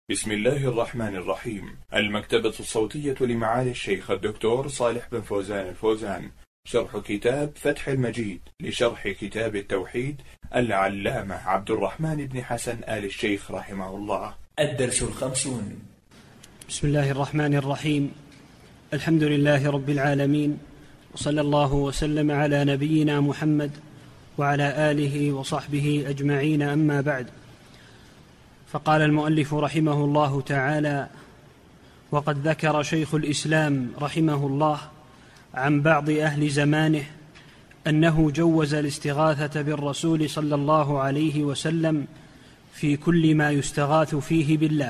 بسم الله الرحمن الرحيم. المكتبة الصوتية لمعالي الشيخ الدكتور صالح بن فوزان الفوزان، شرح كتاب فتح المجيد لشرح كتاب التوحيد العلامة عبد الرحمن بن حسن آل الشيخ رحمه الله. الدرس 50. بسم الله الرحمن الرحيم. الحمد لله رب العالمين، وصلى الله وسلم على نبينا محمد وعلى آله وصحبه أجمعين، أما بعد. فقال المؤلف رحمه الله تعالى: وقد ذكر شيخ الإسلام رحمه الله عن بعض أهل زمانه أنه جوز الاستغاثة بالرسول صلى الله عليه وسلم في كل ما يستغاث فيه بالله.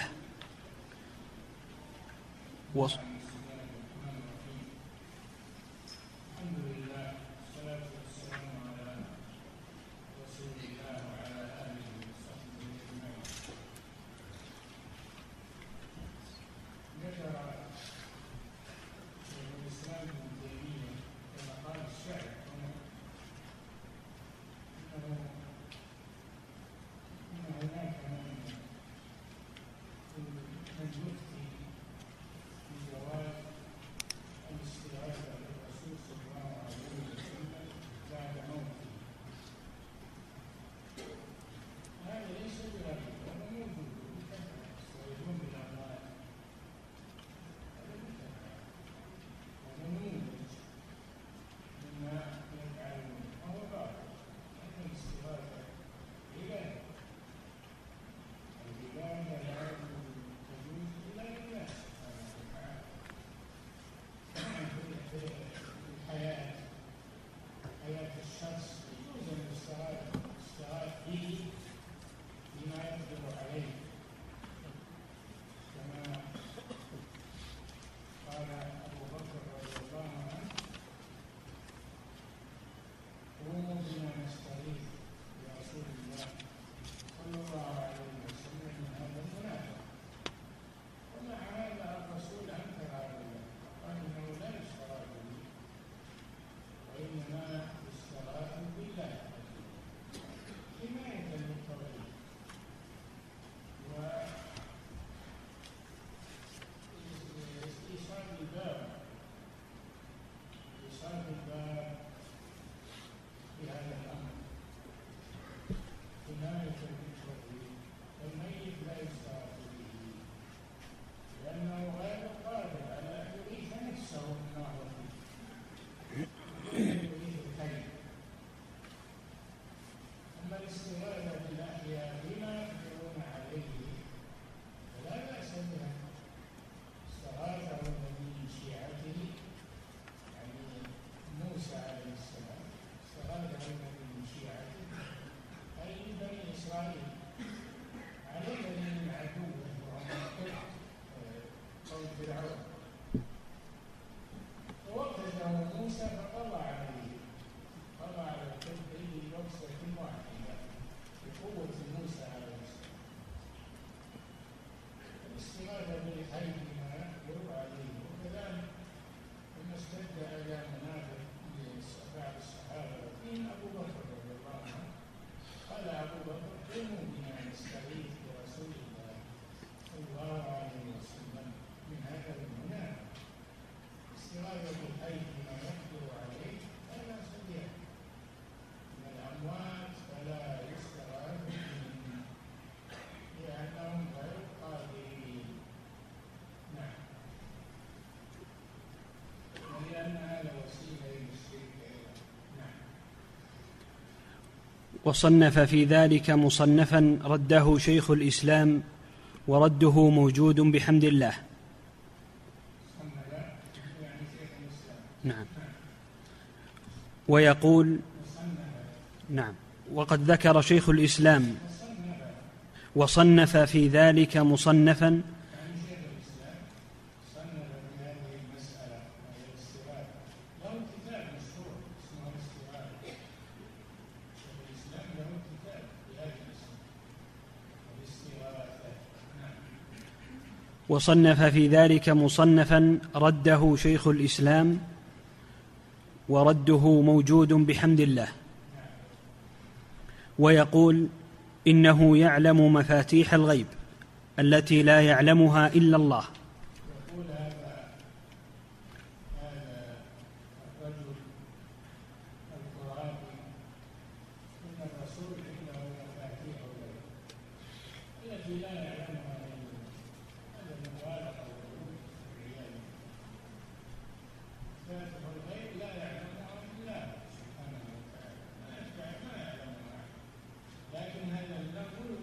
وصنف في ذلك مصنفا رده شيخ الإسلام، ورده موجود بحمد الله. نعم. ويقول: نعم. وقد ذكر شيخ الإسلام وصنف في ذلك مصنفا رده شيخ الإسلام، ورده موجود بحمد الله. ويقول: إنه يعلم مفاتيح الغيب التي لا يعلمها إلا الله. يقول هذا الرجل القرآني إن الرسول عنده مفاتيح الغيب التي لا يعلمها إلا الله. هذا مبالغة وغلو والعياذ بالله. مفاتيح الغيب لا يعلمها إلا الله سبحانه وتعالى، ما يعلمها، لكن هذا الغلو.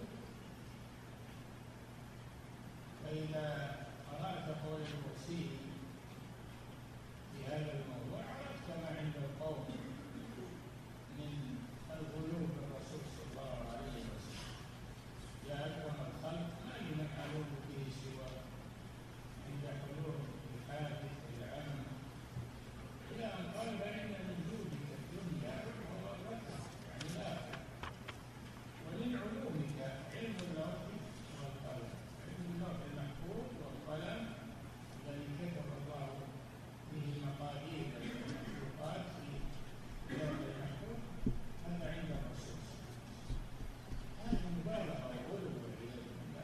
فإذا قرأت قول الكرسي في هذا الموضوع عرفت ما عند القوم من الغلو بالرسول صلى الله عليه وسلم. يا أكرم الخلق ما لمن ألوم به سوى عند حلول الحادث العام إلى أن قال فإن من جودك الدنيا وغرتها، يعني الآخرة، ومن علومك علم اللوح والقلم، علم اللوح المحفوظ والقلم الذي كتب الله به مقادير المخلوقات في اللوح المحفوظ، هذا عند الرسول. هذه مبالغة وغلو والعياذ بالله.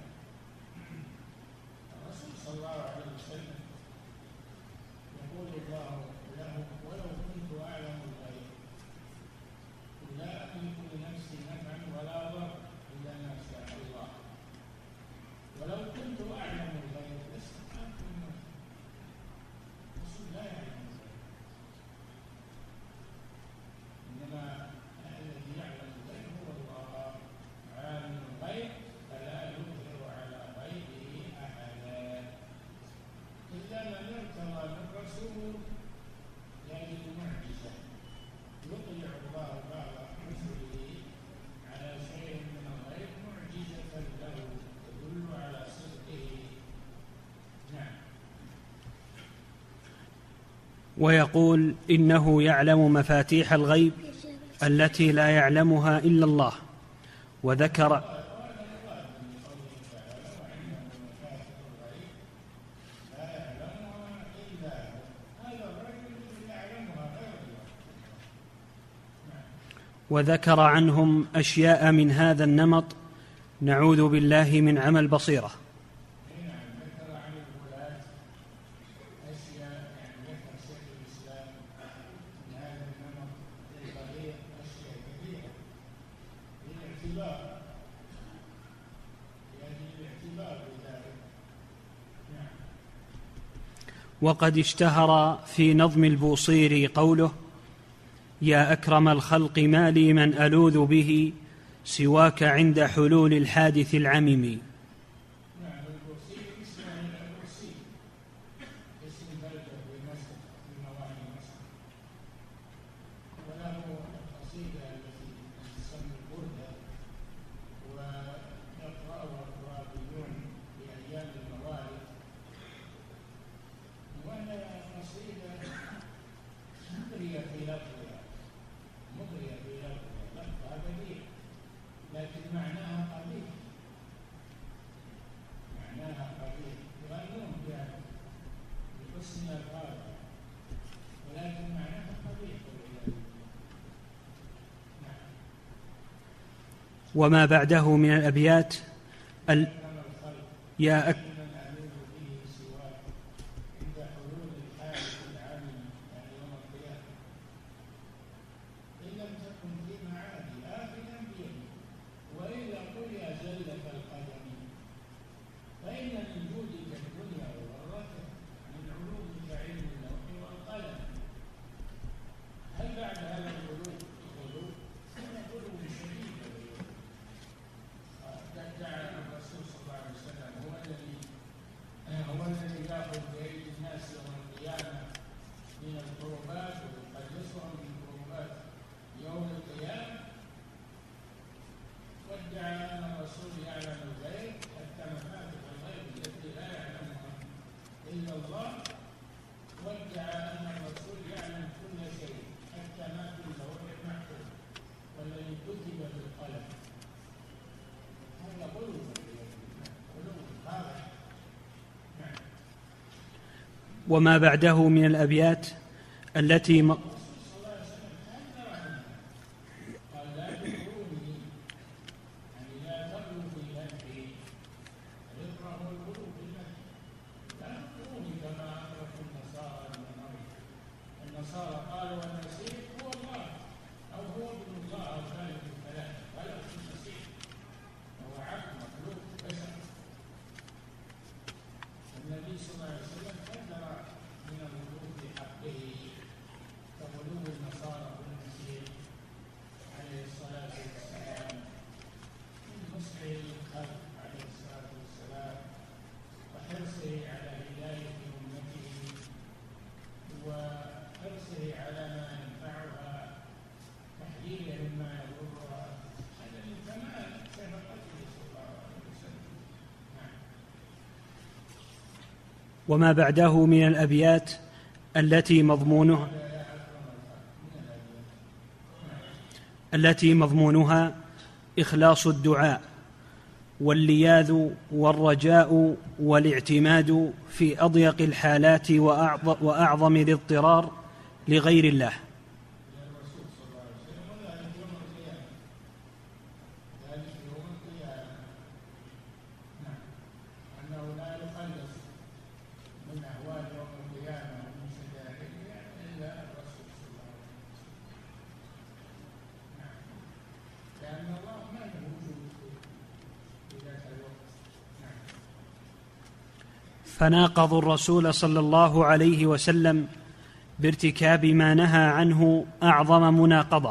الرسول صلى الله عليه وسلم يقول الله له: ولو كنت أعلم الغيب لا أملك لنفسي نفعا ولا ضرا إلا ما شاء الله، ولو كنت أعلم الغيب لاستقامت من نفسي. الرسول لا يعلم الغيب، إنما الذي يعلم الغيب هو الله. عالم الغيب فلا يظهر على غيبه أحدا إلا من ارتضى من رسول يجد معجزة يطلع الله بعض رسله على شيء من الغيب معجزة له تدل على صدقه. نعم. ويقول إنه يعلم مفاتيح الغيب التي لا يعلمها إلا الله. وذكر وهذا مراد من قوله تعالى: وعنده مفاتيح الغيب لا يعلمها إلا هو. هذا الرجل الذي يعلمها غير الله. نعم. وذكر عنهم أشياء من هذا النمط نعوذ بالله من عمى البصيرة. نعم، ذكر عن الولاة أشياء، يعني ذكر شيخ الإسلام من هذا النمط البغيض أشياء كثيرة للاعتبار، لأجل الاعتبار بذلك. نعم. وقد اشتهر في نظم البوصيري قوله: يا أكرم الخلق ما لي من ألوذ به سواك عند حلول الحادث العمم. نعم، البوصيري إسماعيل البوصيري اسم بلدة بمصر في نواحي مصر، وله القصيدة التي تسمى البردة ويقرأها الرابيون في أيام الموالد، وهي قصيدة مغرية في لفظها، لفظها بديع لكن معناها قبيح، يغنون بها بحسن الألفاظ ولكن معناها قبيح والعياذ بالله. نعم. وما بعده من الأبيات أكرم الخلق يا من ألوذ به سواك عند حلول الحادث العمم، يعني يوم القيامة، إن لم تكن في معادي آخذا بيدي وإلا قل يا زلة القدم، فإن من جودك الدنيا وغرتها، من علومك علم اللوح والقلم. هل بعد هذا الغلو هذا غلو شديد؟ جعل الرسول صلى الله عليه وسلم هو الذي يأخذ بأيدي الناس يوم القيامة من الكربات ويخلصهم من كربات يوم القيامة، وادعى أن الرسول يعلم الغيب حتى مفاتيح الغيب التي لا يعلمها إلا الله، وادعى أن الرسول يعلم كل شيء حتى ما في اللوح المحفوظ والذي كتب بالقلم. هذا غلو واضح. نعم. وما بعده من الأبيات التي الرسول صلى الله عليه وسلم كان عنها قال: لا تغروني، يعني لا تغلوا في ذنبي، رضا النبي صلى الله عليه وسلم حذر من الغلو في حقه كغلو النصارى والمسيح عليه الصلاة والسلام من نصح الخلق عليه الصلاة والسلام وحرصه على هداية أمته وحرصه على ما ينفعها تحذيرهم ما يضرها. هذا من كمال شفقته صلى الله عليه وسلم. وما بعده من الأبيات التي مضمونها إخلاص الدعاء واللياذ والرجاء والاعتماد في أضيق الحالات وأعظم الاضطرار لغير الله. فناقضوا الرسول صلى الله عليه وسلم بارتكاب ما نهى عنه أعظم مناقضة.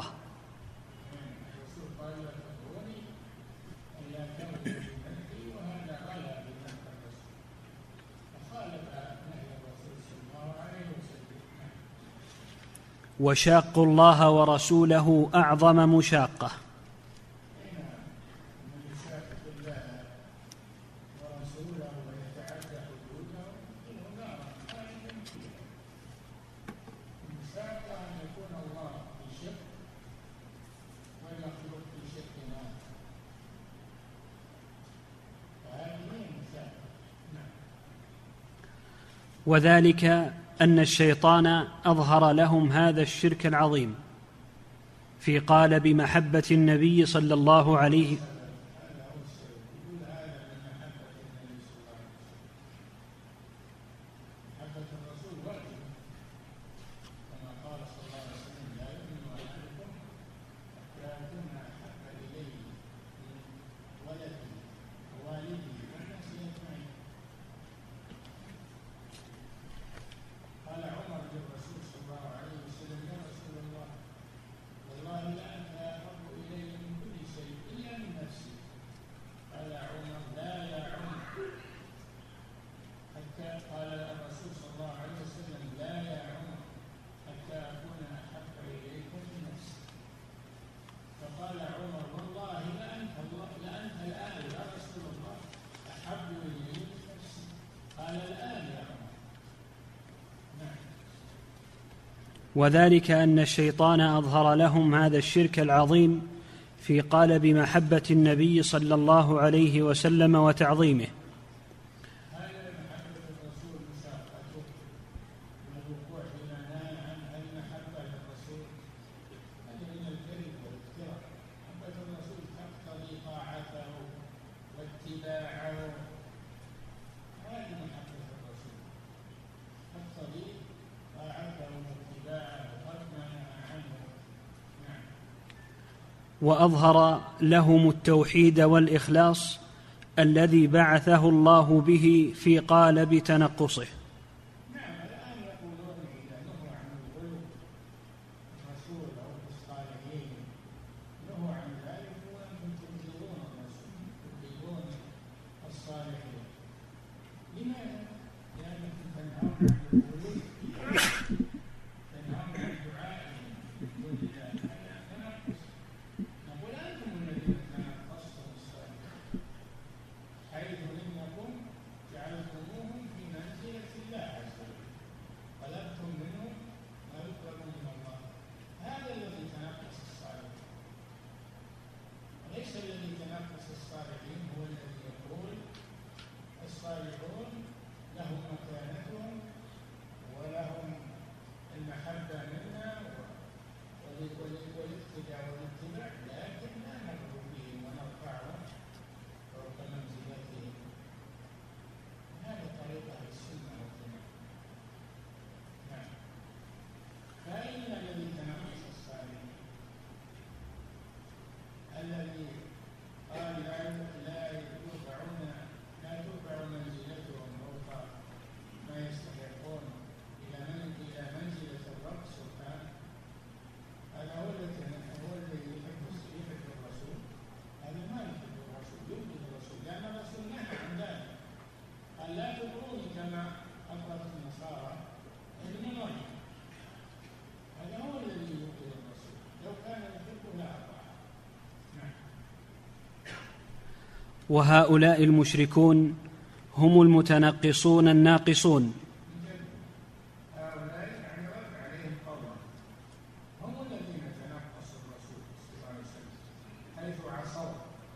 وشاقوا الله ورسوله أعظم مشاقة. وذلك أن الشيطان أظهر لهم هذا الشرك العظيم في قالب محبة النبي صلى الله عليه وسلم. وذلك أن الشيطان أظهر لهم هذا الشرك العظيم في قالب محبة النبي صلى الله عليه وسلم وتعظيمه. وأظهر لهم التوحيد والإخلاص الذي بعثه الله به في قالب تنقصه. إنما أطلق النصارى ابن مريم. هذا هو الذي يبغض الرسول، لو كان يحبه لأطاعه. نعم. وهؤلاء المشركون هم المتنقصون الناقصون. هؤلاء يعني رد عليهم قولا، هم الذين تنقصوا الرسول صلى الله عليه وسلم حيث عصوا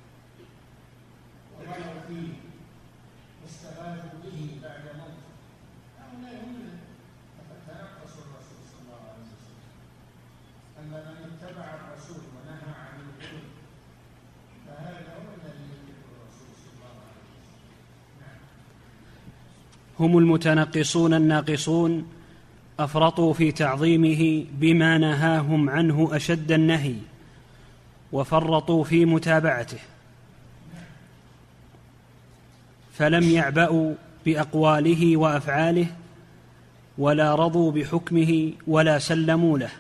وغلوا فيه واستغاثوا به بعد موته. هؤلاء هم الذين تنقصوا الرسول صلى الله عليه وسلم. أما من اتبع الرسول ونهى عن الغلو فهذا هو الذي يحب الرسول صلى الله عليه وسلم. نعم. هم المتنقصون الناقصون أفرطوا في تعظيمه بما نهاهم عنه أشد النهي، وفرطوا في متابعته، فلم يعبأوا بأقواله وأفعاله، ولا رضوا بحكمه ولا سلموا له.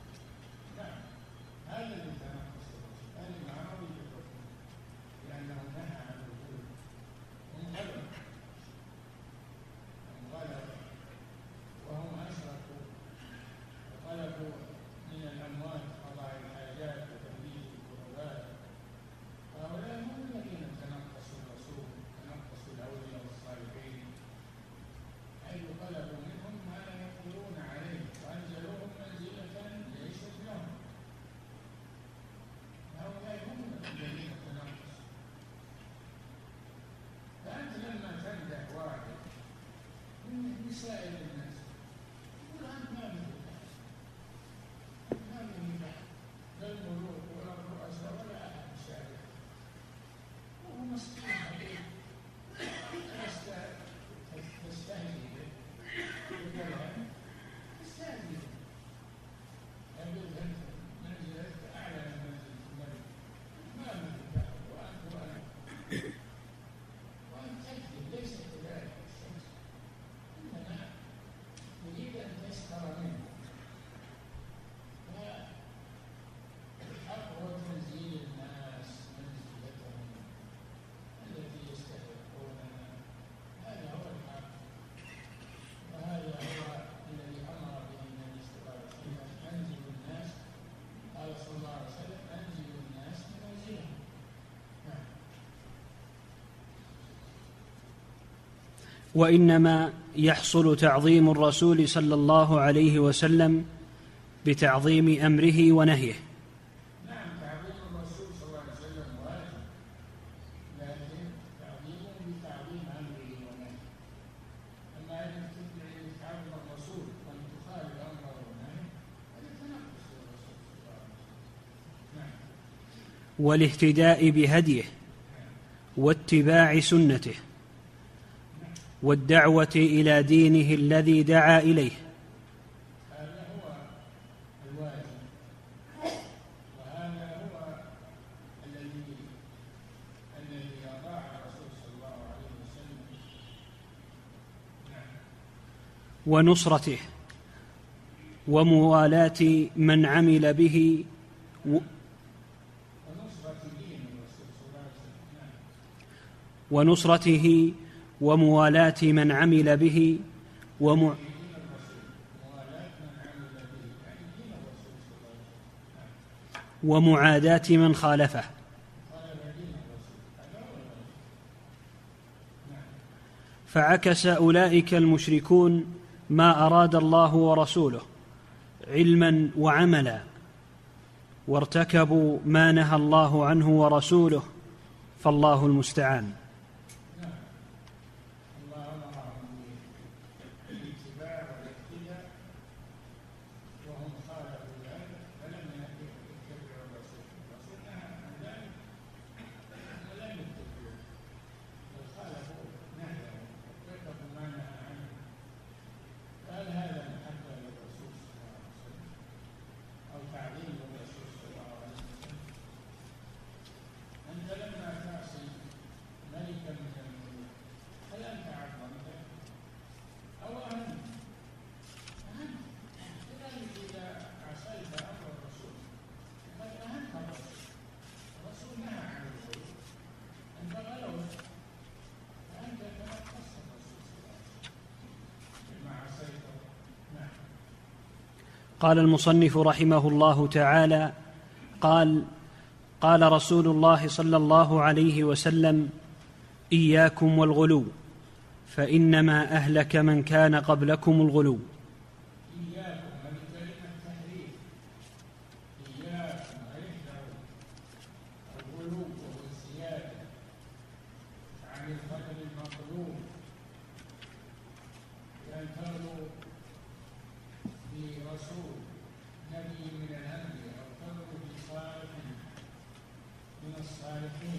وإنما يحصل تعظيم الرسول صلى الله عليه وسلم بتعظيم أمره ونهيه. نعم، تعظيم الرسول صلى الله عليه وسلم واجب، لكن تعظيمه بتعظيم أمره ونهيه. أما أن تعظم الرسول وأن تخالف أمره ونهيه هذا تنقص الرسول صلى الله عليه وسلم. نعم. والاهتداء بهديه واتباع سنته والدعوة إلى دينه الذي دعا إليه. هذا هو الواجب، وهذا هو الذي أطاع الرسول صلى الله عليه وسلم. نعم. ونصرته وموالاة من عمل به ونصرته وموالاة من عمل به ومعاداة من خالفه. فعكس أولئك المشركون ما أراد الله ورسوله علما وعملا، وارتكبوا ما نهى الله عنه ورسوله، فالله المستعان. أنت لما تعصي من قال المصنف رحمه الله تعالى: قال رسول الله صلى الله عليه وسلم: إياكم والغلو، فإنما أهلك من كان قبلكم الغلو. إياكم هذه كلمة تحريف، إياكم احذروا الغلو وهو الزيادة عن القدر المطلوب، لأن تغلوا برسول نبي من الأنبياء أو تغلوا بصالح من الصالحين.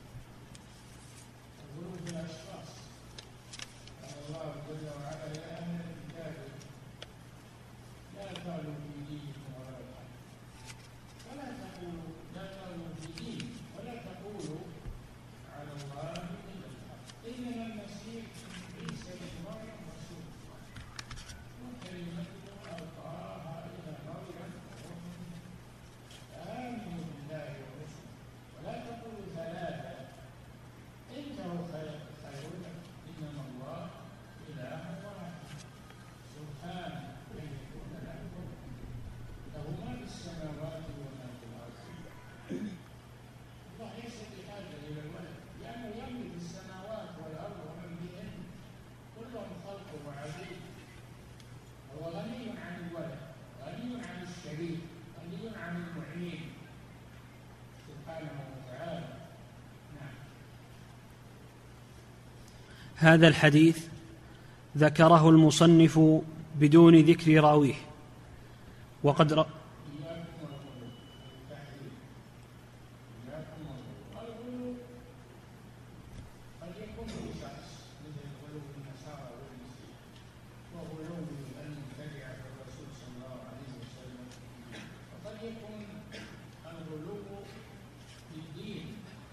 الغلو بالأشخاص، قال الله جل وعلا: يا أهل الكتاب لا تغلوا في دينكم ولا الحق، ولا تقولوا لا تغلوا في دين ولا تقولوا على الله إلا الحق، إنما المسيح عيسى بن مريم رسول الله وكلمته ألقاها إلى مريم فآمنوا بالله ورسله ولا تقولوا ثلاثة انتهوا خير لكم، إنما الله إله واحد سبحانه أن يكون له ولد، له ما في السماوات وما في الأرض. الله ليس بحاجة إلى الولد، لأنه يملك السماوات والأرض ومن بهن، كلهم خلق وعبيد. هو غني عن الولد، غني عن الشريك، غني عن المعين سبحانه وتعالى. نعم. هذا الحديث ذكره المصنف بدون ذكر راويه، وقد إياكم والغلو التحريم، إياكم والغلو. الغلو قد يكون بشخص مثل غلو النصارى والمسيح، وغلو المبتدع الرسول صلى الله عليه وسلم، وقد يكون الغلو في الدين،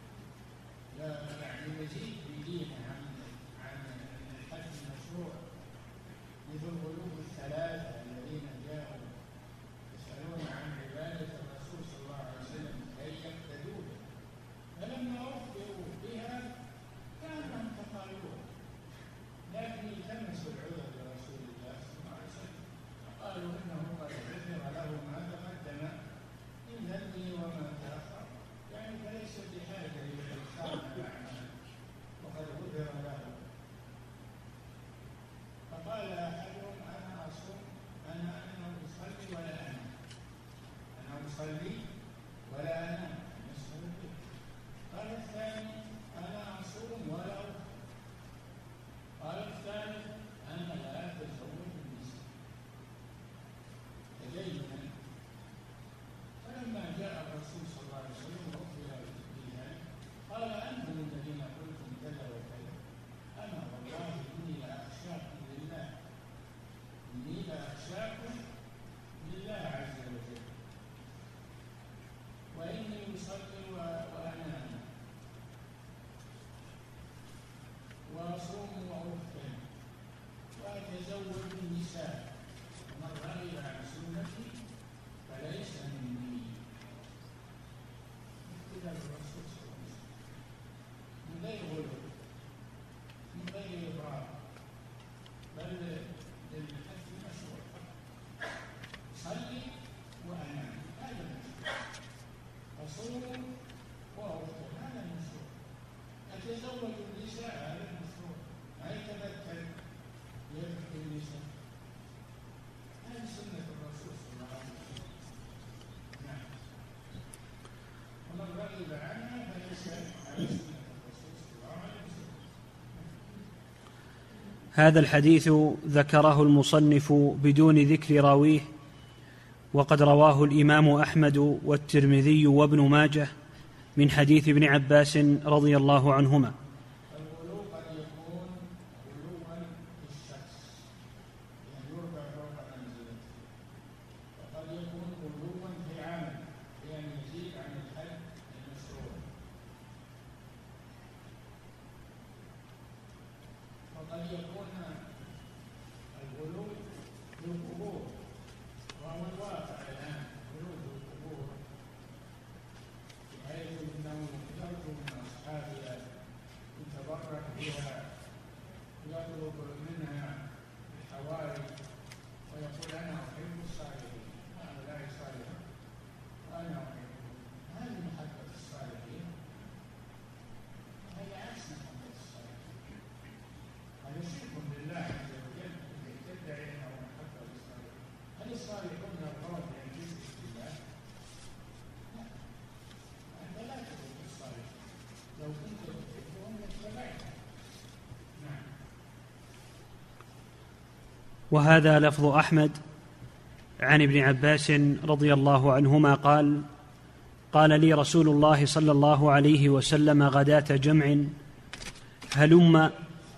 يعني يزيد في دينه عن الحد المشروع، مثل غلو الثلاثة الذين جاءوا يسألون عن عبادة الرسول صلى الله عليه وسلم كي يقتدوا به، فلما أخبروا بها كانهم تقالوها، لكن التمسوا العذر لرسول الله صلى الله عليه وسلم فقالوا إنه قد غفر له ما تقدم من ذنبه وما تأخر، يعني فليس بحاجة إلى إحسان الأعمال وقد غفر له. فقال أحدهم: أنا أصوم، أنا أصلي ولا أنام، أنا أصلي ولا أنام، نسأل به. قال الثاني: أنا أصوم ولا أفطر. قال الثالث: أنا لا أتزوج النساء. تدينا. فلما جاء الرسول صلى الله عليه وسلم وأخبر بذلك قال: أنتم الذين قلتم كذا وكذا، أنا والله إني لأخشاكم لله، إني لأخشاكم لله عز وجل، وإني أصلي وأنام وأصوم وأفطر وأتزوج النساء، ومن رغب عن سنتي فليس مني. كذا الرسول صلى الله عليه وسلم من غير غلو، من غير إضرار، بل للحد المشروع. صلي وأنام هذا المشروع، أصوم وأفطر هذا المشروع، أتزوج النساء هذا المشروع، ما يتبتل يدخل النساء، هذه سنة الرسول صلى الله عليه وسلم. نعم. ومن رغب عنها فليس على سنة الرسول صلى الله عليه وسلم. هذا الحديث ذكره المصنف بدون ذكر راويه، وقد رواه الإمام أحمد والترمذي وابن ماجه من حديث ابن عباس رضي الله عنهما. الغلو قد يكون غلوا في الشخص، يعني يرفع فوق منزلته، وقد يكون غلوا في عمل، يعني يزيد عن الحد المشروع، وقد يكون الغلو في القبور، وهو الواقع الآن، غلو في القبور، بحيث أنه يرجو من أصحابها يتبرك بها، يطلب منها الحواري ويقول: أنا أحب الصالحين، وهذا لفظ أحمد عن ابن عباس رضي الله عنهما قال: قال لي رسول الله صلى الله عليه وسلم غداة جمع هلم.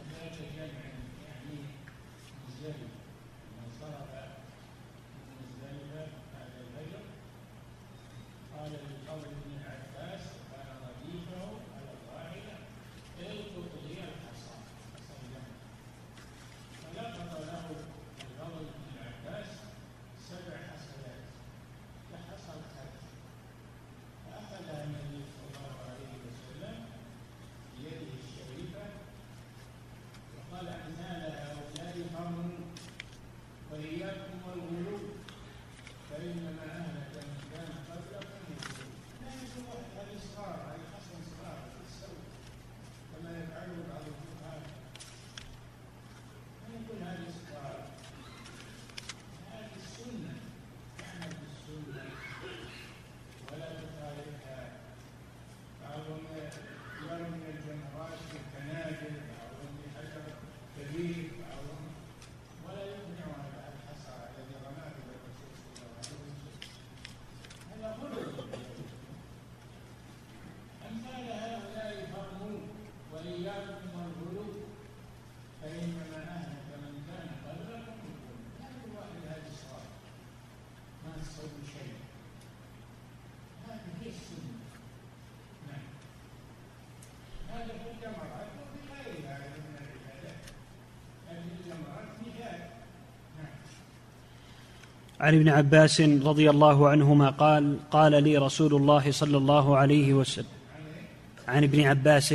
عن ابن عباس رضي الله عنهما قال: قال لي رسول الله صلى الله عليه وسلم. عن ابن عباس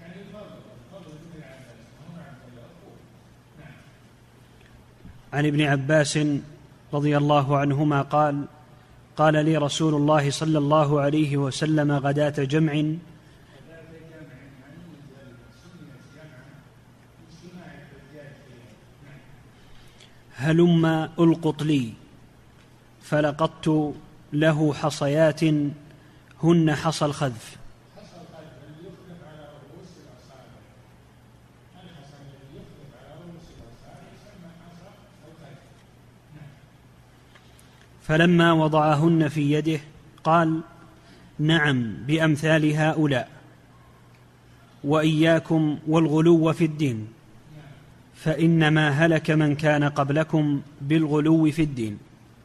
عن ابن عباس رضي الله عنهما قال: قال لي رسول الله صلى الله عليه وسلم غداة جمع هلم ألقط لي، فلقطت له حصيات هن حصى الخذف. فلما وضعهن في يده قال: نعم بأمثال هؤلاء، وإياكم والغلو في الدين، فإنما هلك من كان قبلكم بالغلو في الدين.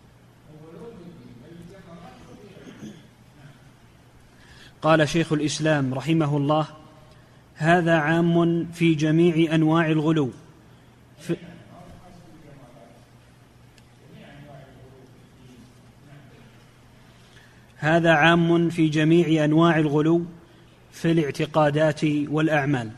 قال شيخ الإسلام رحمه الله: هذا عام في جميع أنواع الغلو هذا عام في جميع أنواع الغلو في الاعتقادات والأعمال.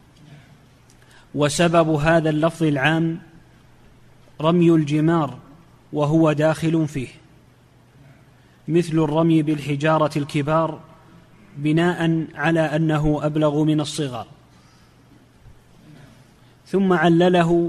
وسبب هذا اللفظ العام رمي الجمار وهو داخل فيه، مثل الرمي بالحجارة الكبار بناء على أنه أبلغ من الصغار. ثم علله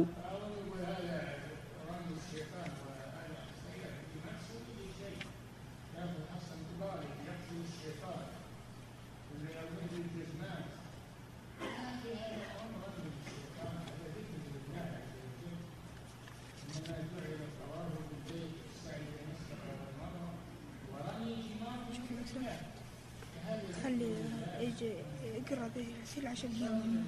خلي يجي اقرا في العشر ايام.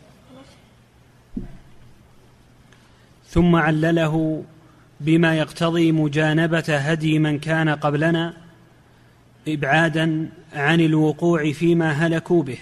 ثم علله بما يقتضي مجانبة هدي من كان قبلنا إبعادا عن الوقوع فيما هلكوا به.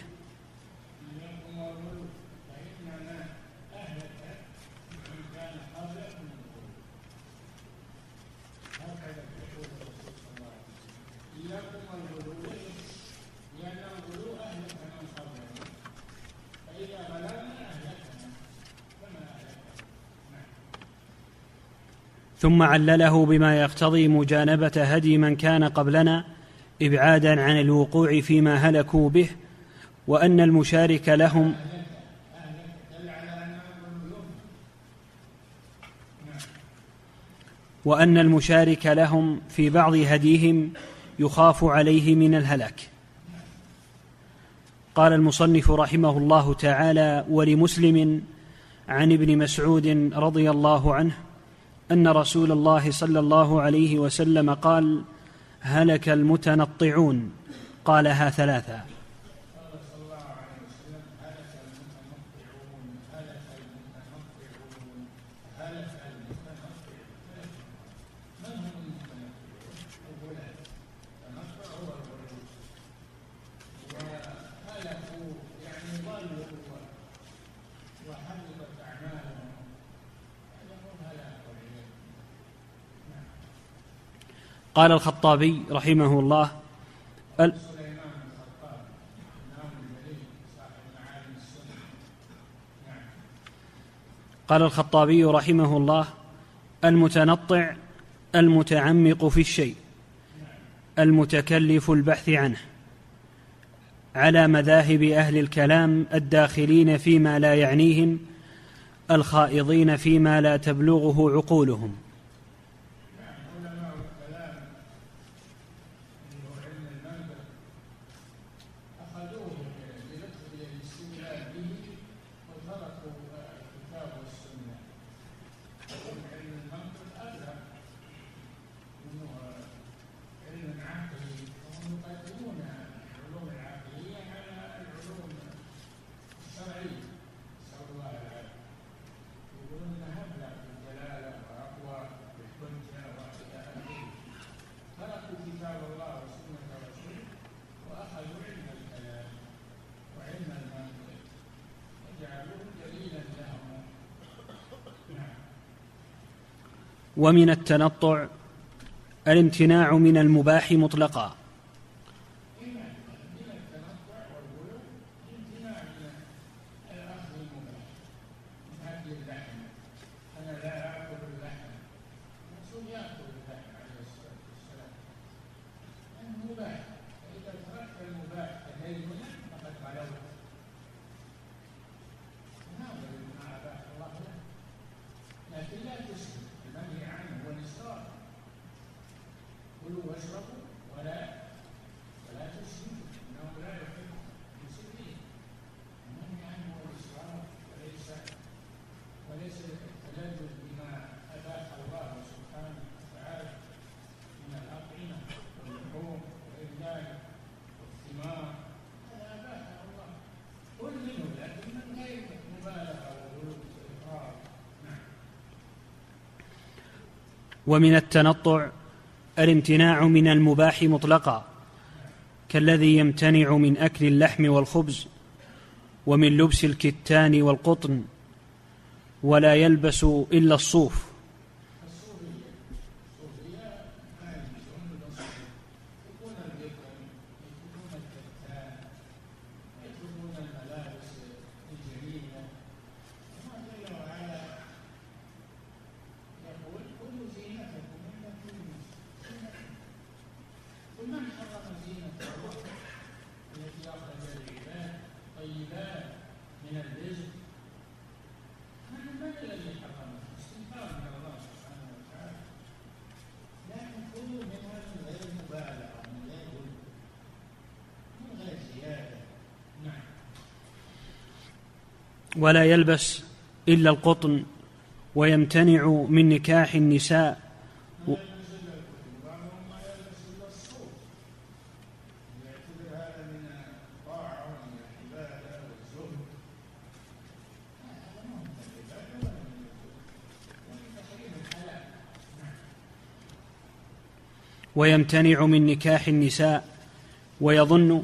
ثم علله بما يقتضي مجانبة هدي من كان قبلنا إبعادا عن الوقوع فيما هلكوا به، وأن المشارك لهم في بعض هديهم يخاف عليه من الهلاك. قال المصنف رحمه الله تعالى: ولمسلم عن ابن مسعود رضي الله عنه أن رسول الله صلى الله عليه وسلم قال: هلك المتنطعون، قالها ثلاثا. قال الخطابي رحمه الله قال الخطابي رحمه الله: المتنطع المتعمق في الشيء، المتكلف البحث عنه، على مذاهب أهل الكلام الداخلين فيما لا يعنيهم، الخائضين فيما لا تبلغه عقولهم. ومن التنطع الامتناع من المباح مطلقا، ومن التنطع الامتناع من المباح مطلقا، كالذي يمتنع من أكل اللحم والخبز، ومن لبس الكتان والقطن، ولا يلبس إلا الصوف. ولا يلبس إلا القطن، ويمتنع من نكاح النساء ويظن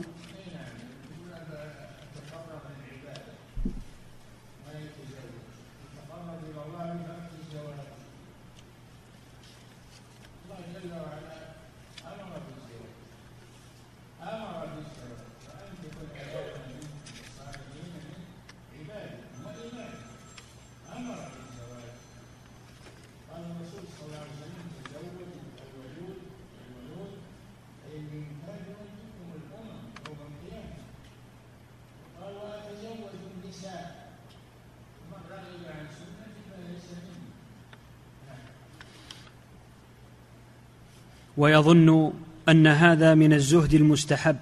ويظن أن هذا من الزهد المستحب.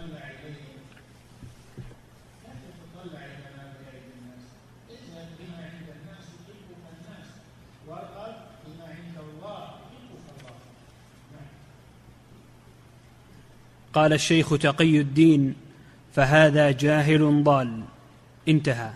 تتطلع إليه، لا تتطلع إلى ما بأيدي الناس، اذهب بما عند الناس يحبك الناس، وارغب بما عند الله يحبك الله. قال الشيخ تقي الدين: فهذا جاهل ضال. انتهى.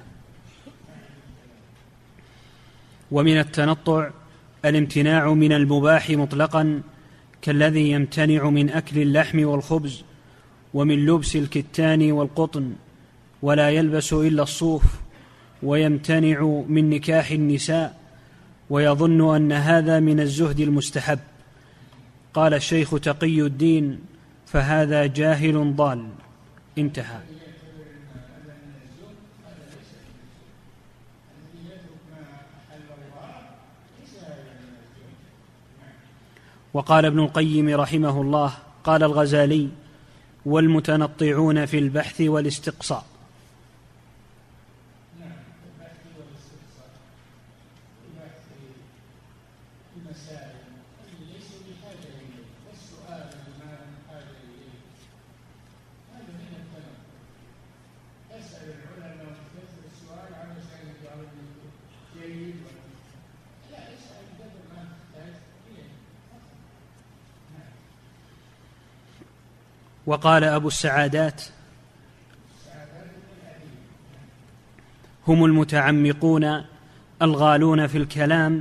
ومن التنطع الامتناع من المباح مطلقا، كالذي يمتنع من أكل اللحم والخبز ومن لبس الكتان والقطن ولا يلبس إلا الصوف، ويمتنع من نكاح النساء ويظن أن هذا من الزهد المستحب. قال الشيخ تقي الدين: فهذا جاهل ضال. انتهى. وقال ابن القيم رحمه الله: قال الغزالي: والمتنطعون في البحث والاستقصاء. وقال أبو السعادات: هم المتعمقون الغالون في الكلام.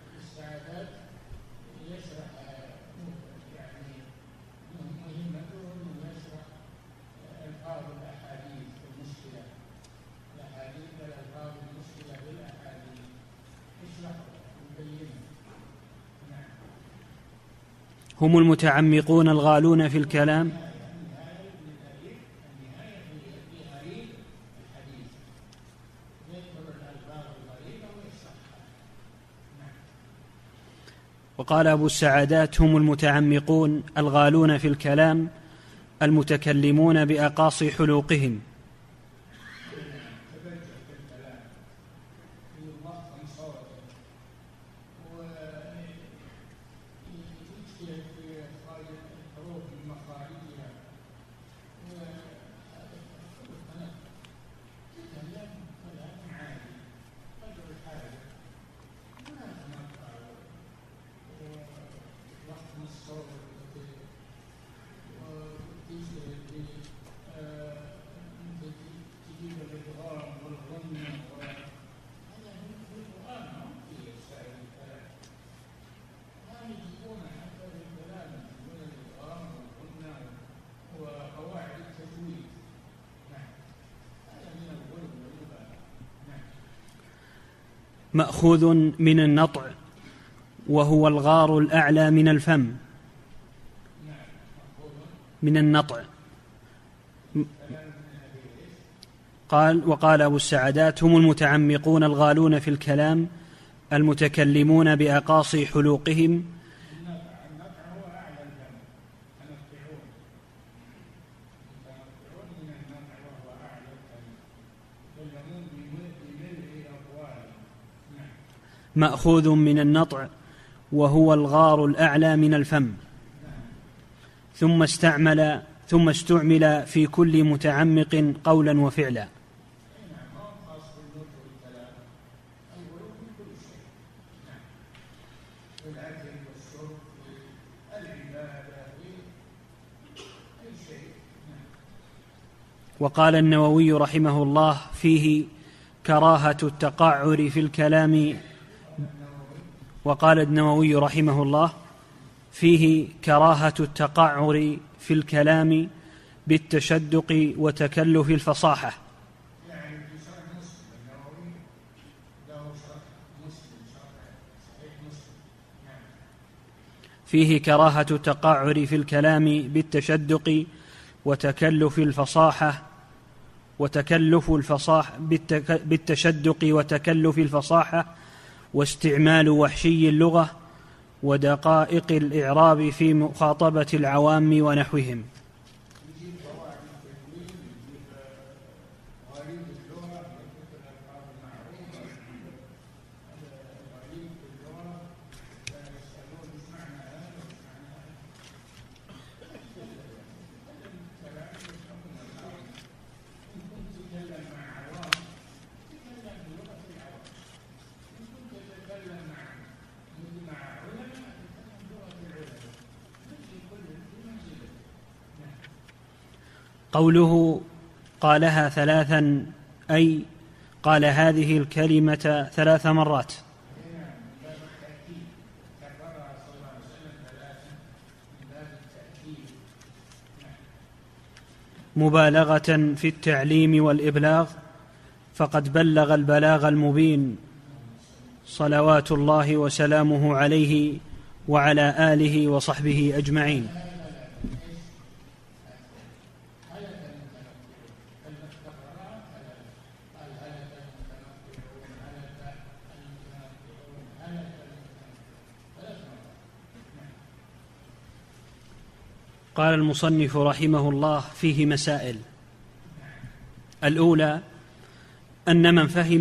هم المتعمقون الغالون في الكلام. وقال أبو السعادات: هم المتعمقون الغالون في الكلام المتكلمون بأقاصي حلوقهم. مأخوذ من النطع وهو الغار الأعلى من الفم. من النطع. وقال أبو السعادات: هم المتعمقون الغالون في الكلام المتكلمون بأقاصي حلوقهم. مأخوذ من النطع وهو الغار الأعلى من الفم. ثم استعمل في كل متعمق قولا وفعلا. وقال النووي رحمه الله فيه كراهة التقعر في الكلام. وقال النووي رحمه الله فيه كراهة التقعر في الكلام بالتشدق وتكلف الفصاحة. فيه كراهة التقعر في الكلام بالتشدق وتكلف الفصاحة بالتشدق وتكلف الفصاحة واستعمال وحشي اللغة ودقائق الإعراب في مخاطبة العوام ونحوهم. قوله قالها ثلاثا أي قال هذه الكلمة 3 مرات. مبالغة في التعليم والإبلاغ، فقد بلغ البلاغ المبين صلوات الله وسلامه عليه وعلى آله وصحبه أجمعين. قال المصنف رحمه الله فيه مسائل. الأولى أن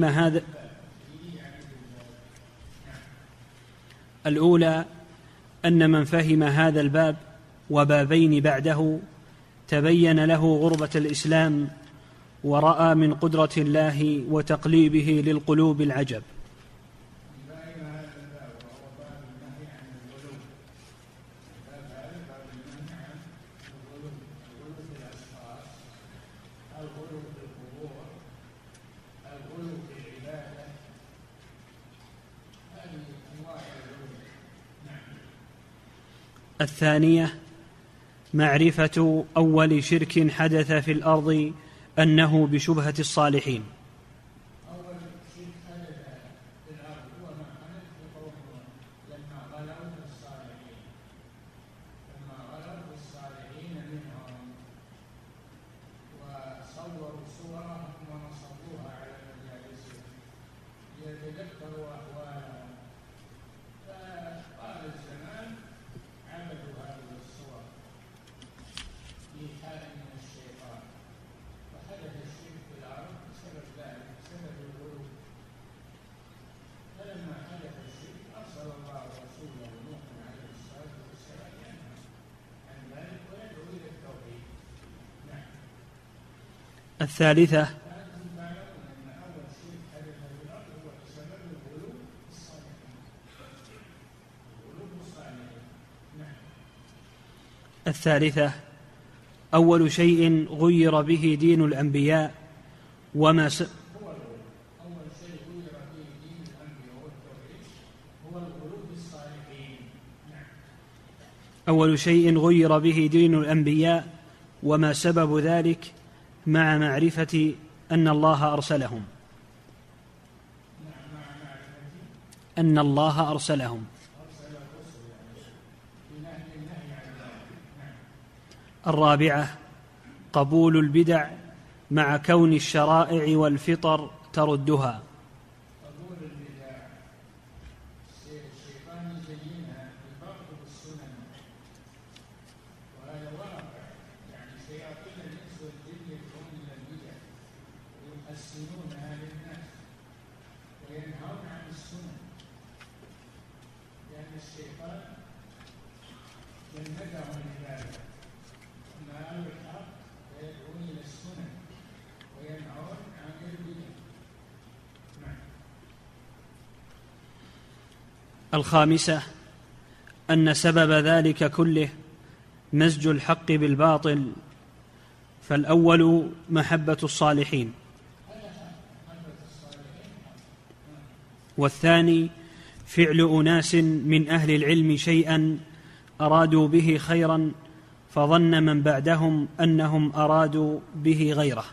من فهم هذا الباب وبابين بعده تبين له غربة الإسلام، ورأى من قدرة الله وتقليبه للقلوب العجب. الثانية معرفة أول شرك حدث في الأرض أنه بشبهة الصالحين. الثالثة أول شيء غير به دين الأنبياء وما سبب ذلك مع معرفة أن الله أرسلهم. الرابعة قبول البدع مع كون الشرائع والفطر تردها. الخامسة أن سبب ذلك كله مزج الحق بالباطل، فالأول محبة الصالحين، والثاني فعل أناس من أهل العلم شيئا أرادوا به خيرا فظن من بعدهم أنهم أرادوا به غيره.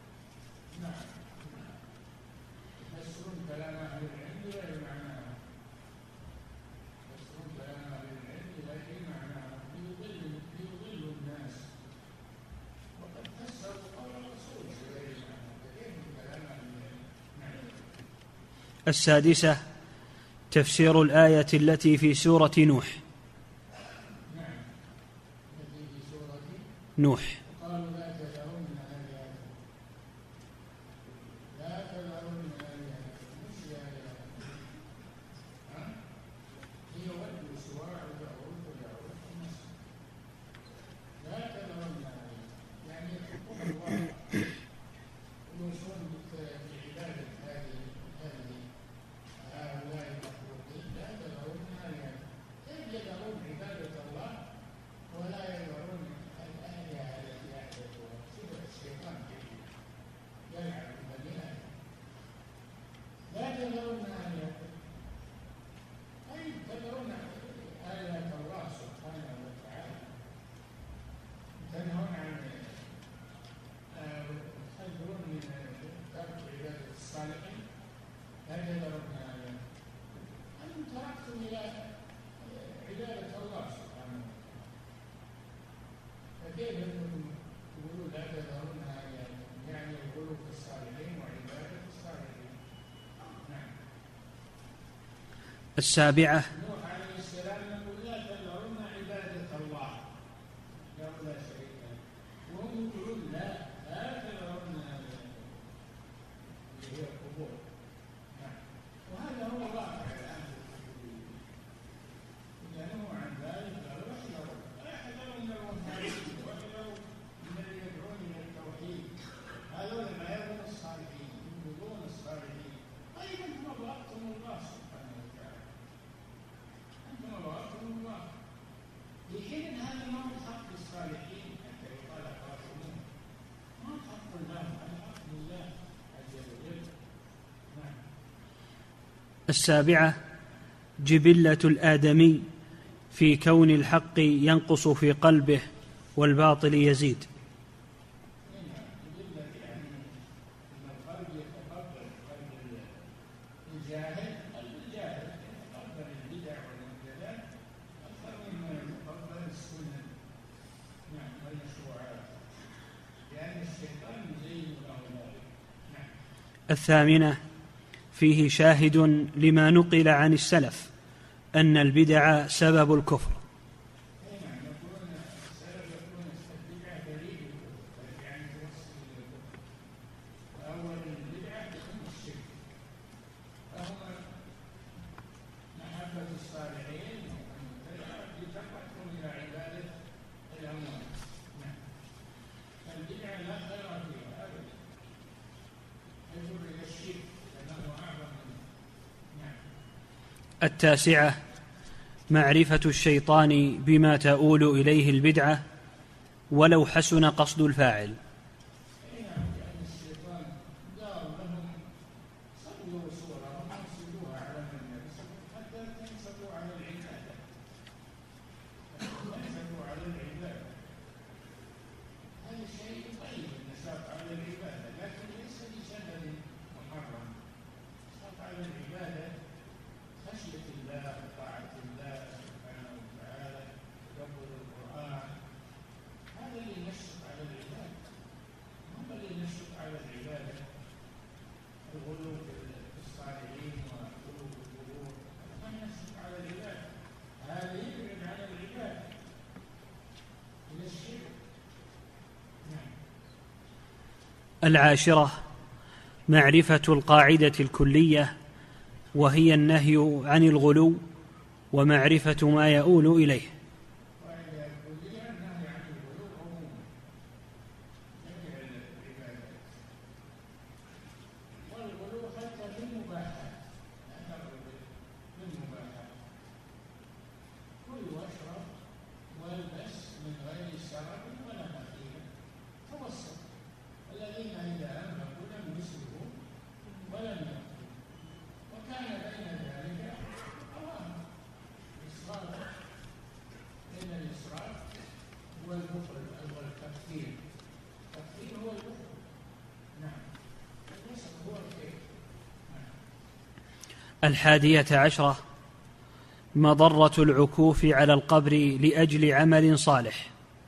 السادسة تفسير الآية التي في سورة نوح. السابعة نوح عليه السلام يقول لا تذرن عبادة الله له لا شريك له، وهم يقولون لا تذرن اللي هي القبور. وهذا هو الواقع الآن في الكتب، إذا نهوا عن ذلك قالوا احذروا من الوثنيين واحذروا من الذي يدعون إلى التوحيد، هذول ما يرون الصالحين يبغضون الصالحين. طيب أنتم أبغضتم الله سبحانه وتعالى، أنتم أبغضتم الله، في حين هذا ما هو حق الصالحين حتى يقال أخافون، ما هو حق الله، هذا حق الله عز وجل. نعم. السابعة جبلة الآدمي في كون الحق ينقص في قلبه والباطل يزيد. الثامنة فيه شاهد لما نقل عن السلف أن البدع سبب الكفر. التاسعة معرفة الشيطان بما تؤول إليه البدعة ولو حسن قصد الفاعل. العاشرة معرفة القاعدة الكلية وهي النهي عن الغلو ومعرفة ما يؤول إليه. الحادية عشرة مضرة العكوف على القبر لأجل عمل صالح.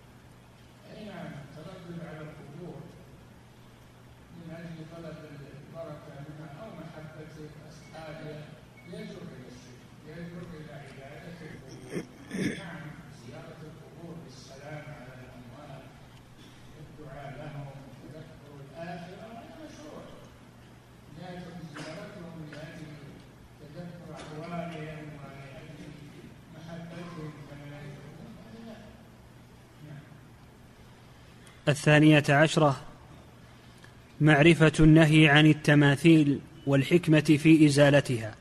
الثانية عشرة معرفة النهي عن التماثيل والحكمة في إزالتها.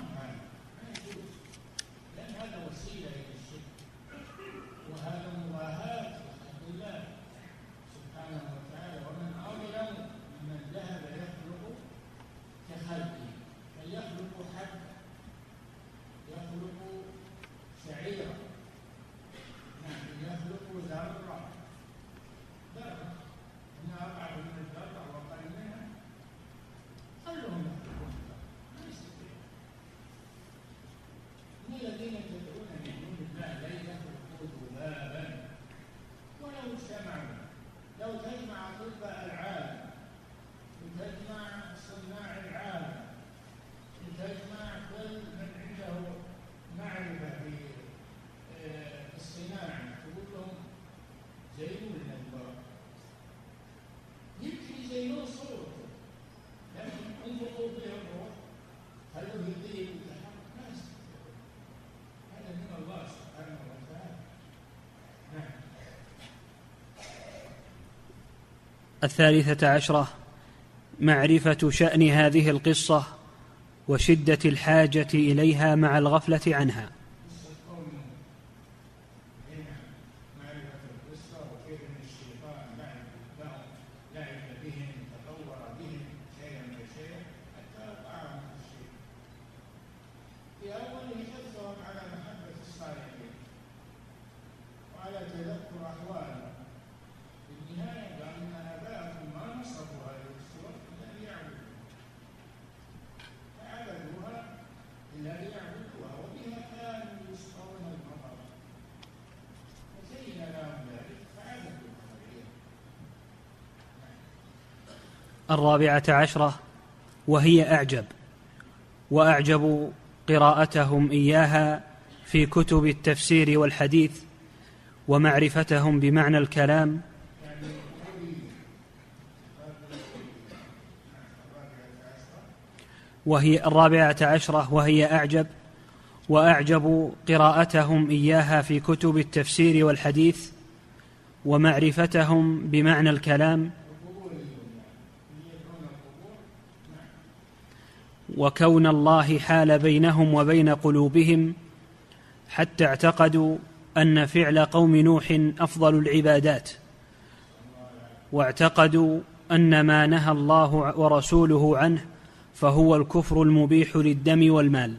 وهذا الثالثة عشرة معرفة شأن هذه القصة وشدة الحاجة إليها مع الغفلة عنها. الرابعة عشرة وهي أعجب، وأعجب قراءتهم إياها في كتب التفسير والحديث ومعرفتهم بمعنى الكلام. وهي الرابعة عشرة وهي أعجب، وأعجب قراءتهم إياها في كتب التفسير والحديث ومعرفتهم بمعنى الكلام، وكون الله حال بينهم وبين قلوبهم حتى اعتقدوا أن فعل قوم نوح أفضل العبادات، واعتقدوا أن ما نهى الله ورسوله عنه فهو الكفر المبيح للدم والمال.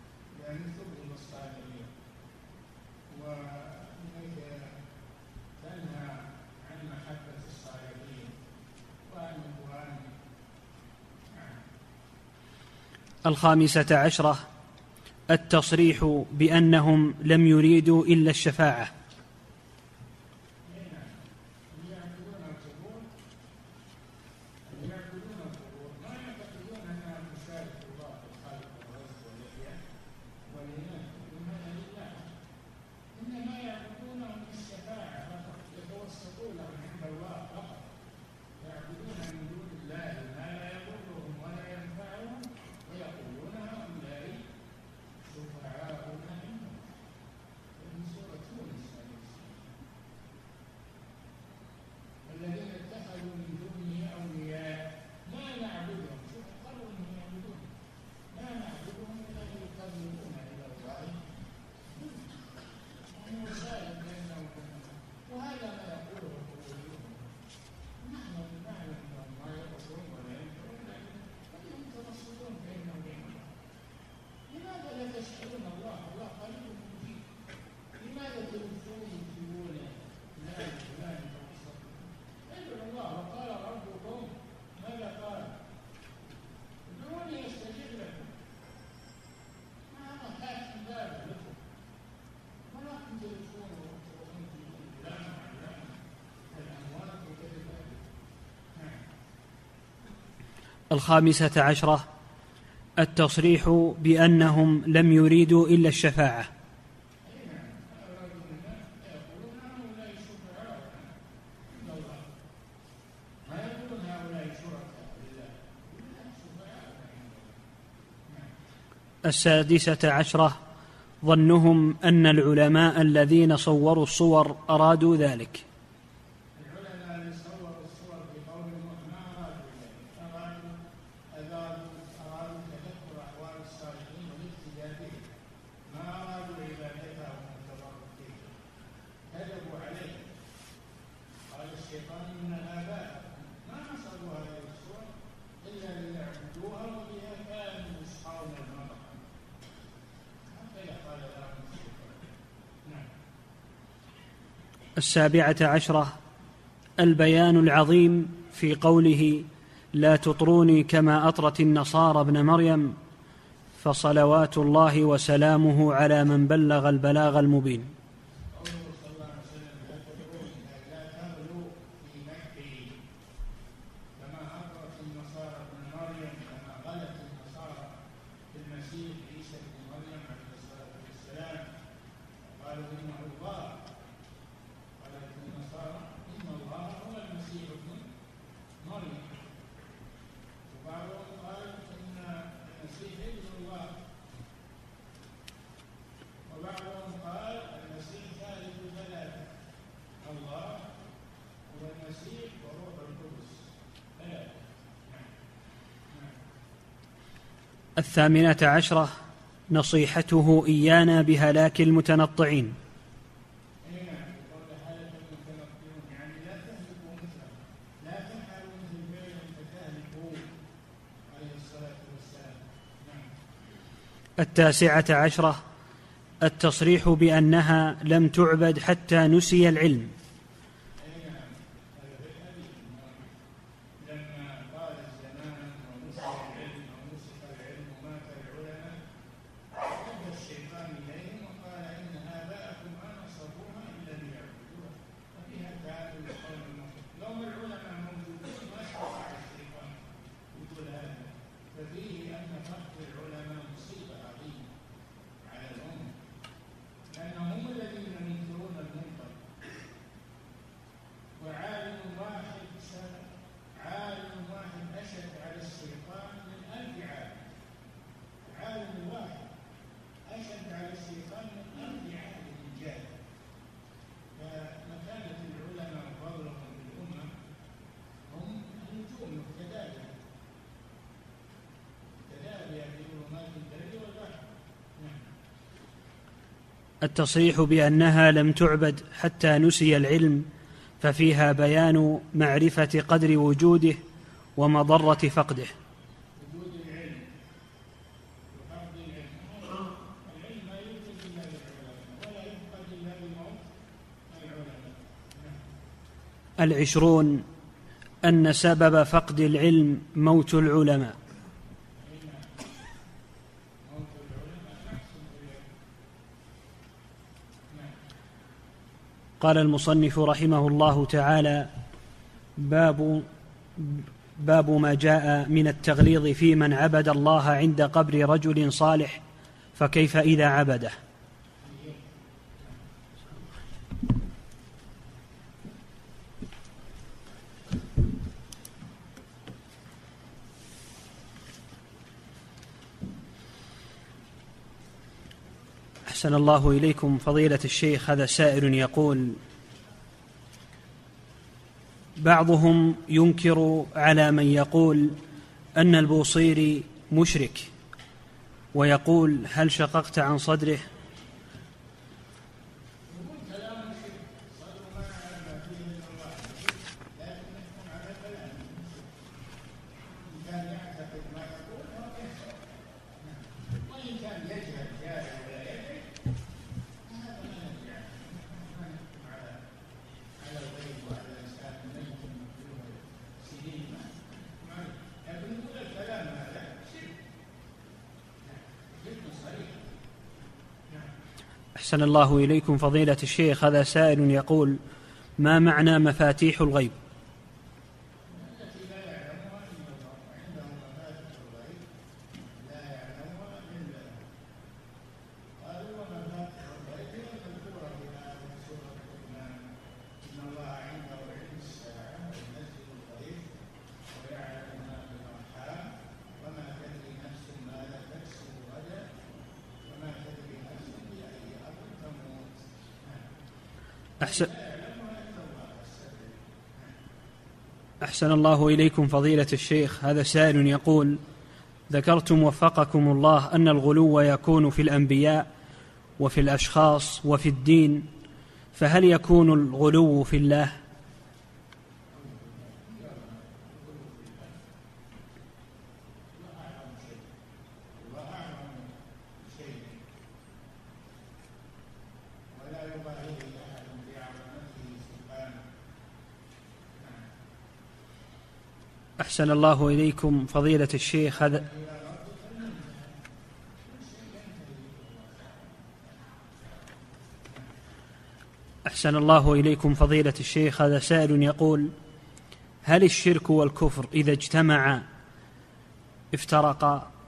الخامسة عشرة التصريح بأنهم لم يريدوا إلا الشفاعة. الخامسة عشرة التصريح بأنهم لم يريدوا إلا الشفاعة. السادسة عشرة ظنهم أن العلماء الذين صوروا الصور أرادوا ذلك. السابعة عشرة البيان العظيم في قوله لا تطروني كما أطرت النصارى ابن مريم فصلوات الله وسلامه على من بلغ البلاغ المبين. 18 نصيحته إيانا بهلاك المتنطعين. لا تفعلوا مثل فعل فتهلكوا عليه الصلاة والسلام. 19 التصريح بأنها لم تعبد حتى نسي العلم. لما طال الزمان ونسي العلم ونسخ العلم ومات العلماء رد الشيطان إليهم وقال إن آباءكم ما نصبوها إلا ليعبدوها وفيها تعالوا لقول المصير. لو العلماء موجودين ما استطاع الشيطان يقول هذا. ففيه أن فقد العلماء مصيبة عظيمة على الأمة، لأنهم هم الذين ينكرون المنكر. وعالم واحد أشد على الشيطان من 1000 عالم. عالم واحد أشد على الشيطان من 1000 عالم جاهل. فمكانة العلماء وفضلهم بالأمة هم النجوم يقتدى بها في ظلمات البر والبحر. التصريح بأنها لم تعبد حتى نسي العلم، ففيها بيان معرفة قدر وجوده ومضرة فقده. وجود العلم وفقد العلم. العلم لا يوجد إلا بالعلماء ولا يفقد إلا بموت العلماء. 20 أن سبب فقد العلم موت العلماء. موت العلماء نحسن إليه. قال المصنف رحمه الله تعالى: باب ما جاء من التغليظ في من عبد الله عند قبر رجل صالح، فكيف إذا عبده؟ أحسن الله إليكم فضيلة الشيخ. هذا سائل يقول: بعضهم ينكر على من يقول أن البوصيري مشرك، ويقول: هل شققت عن صدره؟ أحسن الله إليكم فضيلة الشيخ. هذا سائل يقول: ما معنى مفاتيح الغيب؟ أحسن الله إليكم فضيلة الشيخ. هذا سائل يقول: ذكرتم وفقكم الله أن الغلو يكون في الأنبياء وفي الأشخاص وفي الدين، فهل يكون الغلو في الله؟ أحسن الله إليكم فضيلة الشيخ. أحسن الله إليكم فضيلة الشيخ. هذا سائل يقول: هل الشرك والكفر إذا اجتمعا افترقا؟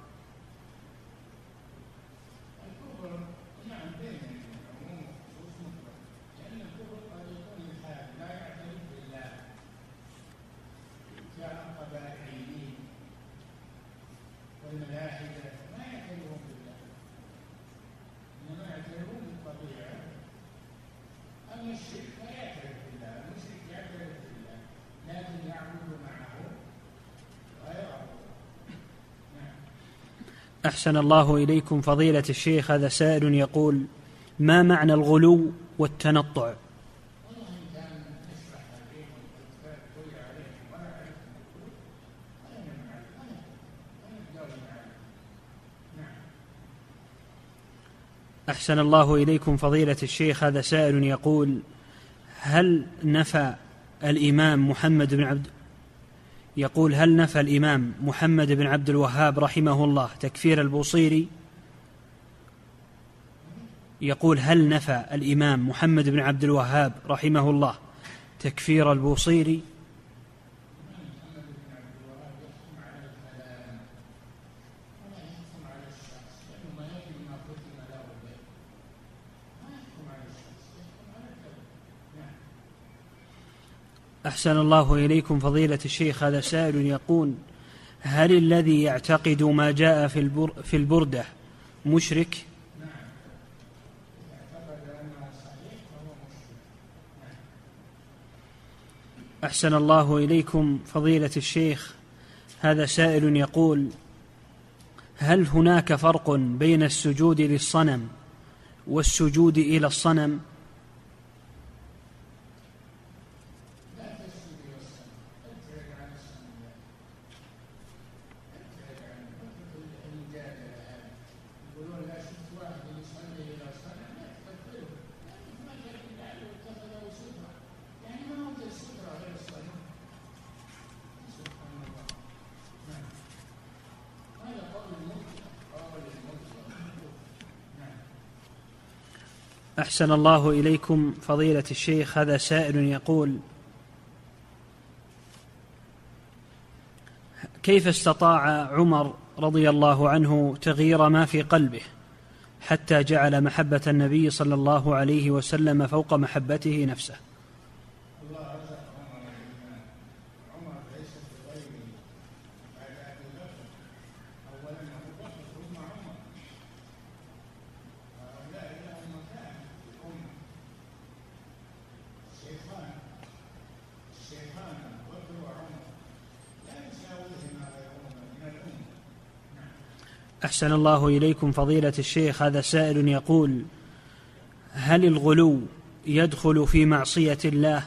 والملاحدة ما يعترفون بالله، إنما يعترفون بالطبيعة. أما الشرك لا يعترف بالله، المشرك يعترف بالله لكن يعبد معه غيره. أحسن الله إليكم فضيلة الشيخ. هذا سائل يقول: ما معنى الغلو والتنطع؟ أحسن الله إليكم فضيلة الشيخ. هذا سائل يقول: هل نفى الإمام محمد بن عبد الوهاب رحمه الله تكفير البوصيري؟ يقول: هل نفى الإمام محمد بن عبد الوهاب رحمه الله تكفير البوصيري؟ أحسن الله إليكم فضيلة الشيخ. هذا سائل يقول: هل الذي يعتقد ما جاء في البردة مشرك؟ أحسن الله إليكم فضيلة الشيخ. هذا سائل يقول: هل هناك فرق بين السجود للصنم والسجود إلى الصنم؟ أحسن الله إليكم فضيلة الشيخ. هذا سائل يقول: كيف استطاع عمر رضي الله عنه تغيير ما في قلبه حتى جعل محبة النبي صلى الله عليه وسلم فوق محبته نفسه؟ أحسن الله إليكم فضيلة الشيخ. هذا سائل يقول: هل الغلو يدخل في معصية الله؟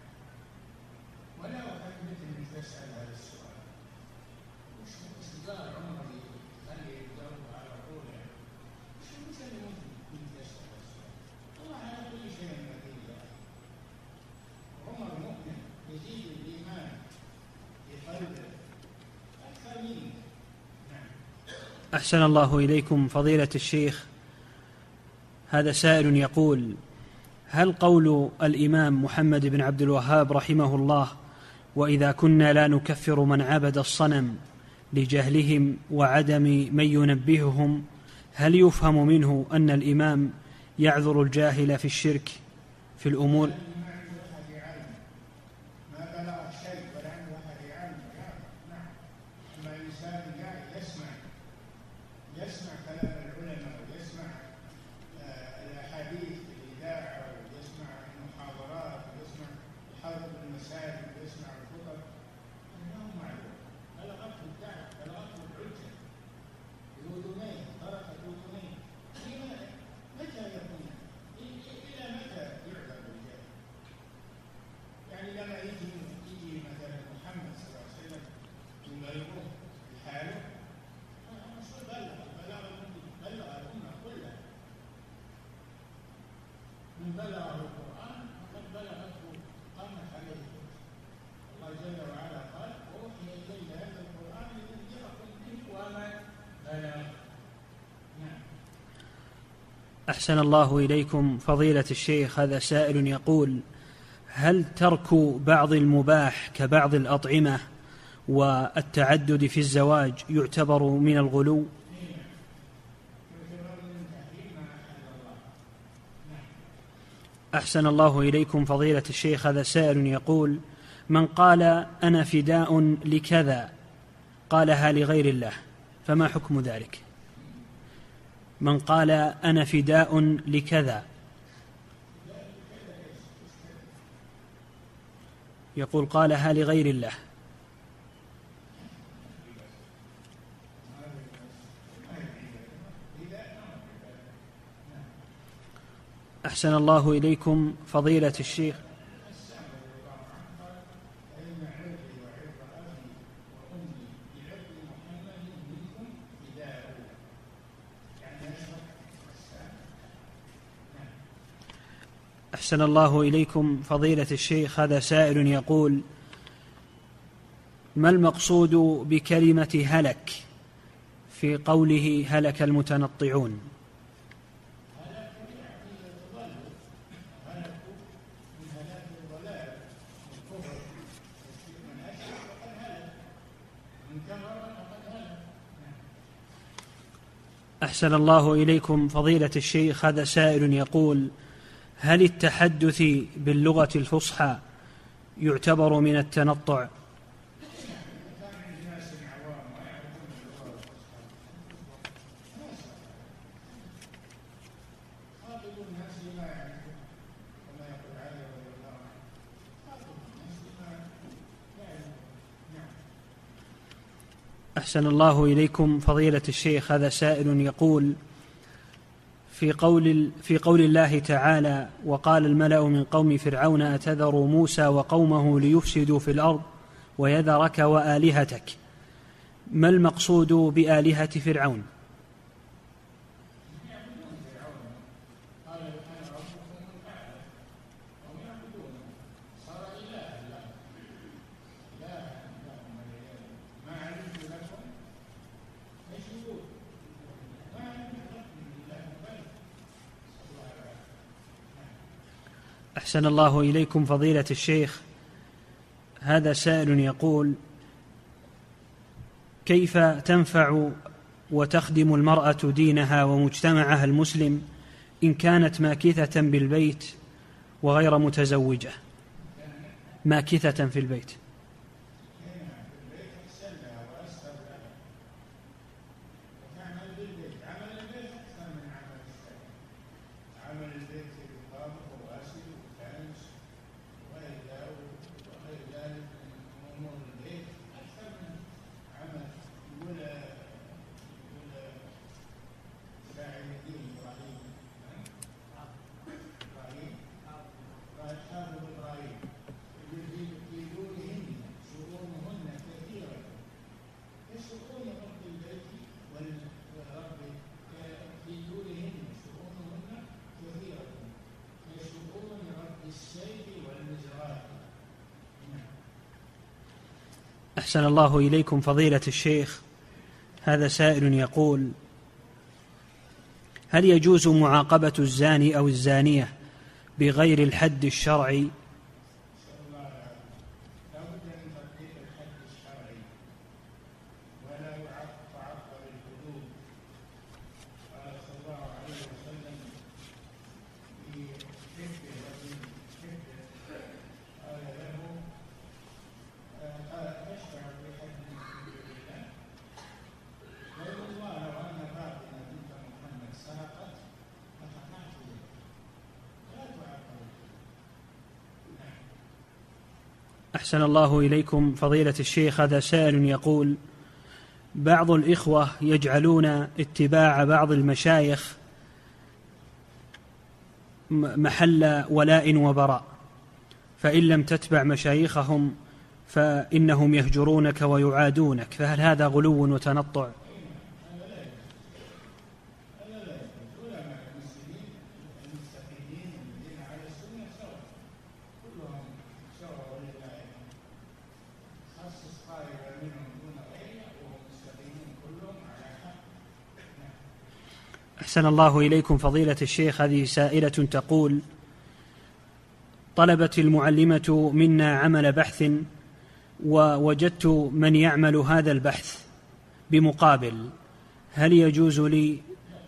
أحسن الله إليكم فضيلة الشيخ. هذا سائل يقول: هل قول الإمام محمد بن عبد الوهاب رحمه الله: وإذا كنا لا نكفر من عبد الصنم لجهلهم وعدم من ينبههم، هل يفهم منه أن الإمام يعذر الجاهل في الشرك في الأمور؟ يسمع كلام العلماء ويسمع الأحاديث في الإذاعة ويسمع المحاضرات ويسمع الحاضر المساجد ويسمع الخطب، إنه معلوم بلغته الدعوة بلغته الحجة بأذنيه طرقت أذنيه. متى يكون إلى متى يعذر الرجال؟ يعني لما يجي مثلا محمد صلى الله عليه وسلم يبلغه بحاله، بلغ الأمة كلها، من بلغه القرآن فقد بلغته قامت عليه الحجة. الله جل وعلا قال: وأوحي إلي هذا القرآن لتنذركم به ومن بلغ. نعم. أحسن الله إليكم فضيلة الشيخ. هذا سائل يقول: هل ترك بعض المباح كبعض الأطعمة والتعدد في الزواج يعتبر من الغلو؟ أحسن الله إليكم فضيلة الشيخ. هذا سائل يقول: من قال أنا فداء لكذا قالها لغير الله، فما حكم ذلك؟ من قال أنا فداء لكذا، يقول قالها لغير الله. أحسن الله إليكم فضيلة الشيخ. أحسن الله إليكم فضيلة الشيخ، هذا سائل يقول: ما المقصود بكلمة هلك في قوله هلك المتنطعون؟ أحسن الله إليكم فضيلة الشيخ، هذا سائل يقول: هل التحدث باللغة الفصحى يعتبر من التنطع؟ أحسن الله إليكم فضيلة الشيخ، هذا سائل يقول: في قول الله تعالى: وقال الملأ من قوم فرعون أتذر موسى وقومه ليفسدوا في الأرض ويذرك وآلهتك، ما المقصود بآلهة فرعون؟ أحسن الله إليكم فضيلة الشيخ، هذا سائل يقول: كيف تنفع وتخدم المرأة دينها ومجتمعها المسلم إن كانت ماكثة بالبيت وغير متزوجة؟ ماكثة في البيت. أحسن الله إليكم فضيلة الشيخ، هذا سائل يقول: هل يجوز معاقبة الزاني أو الزانية بغير الحد الشرعي؟ أحسن الله إليكم فضيلة الشيخ، هذا سائل يقول: بعض الإخوة يجعلون اتباع بعض المشايخ محل ولاء وبراء، فإن لم تتبع مشايخهم فإنهم يهجرونك ويعادونك، فهل هذا غلو وتنطع؟ أحسن الله إليكم فضيلة الشيخ، هذه سائلة تقول: طلبت المعلمة منا عمل بحث ووجدت من يعمل هذا البحث بمقابل، هل يجوز لي؟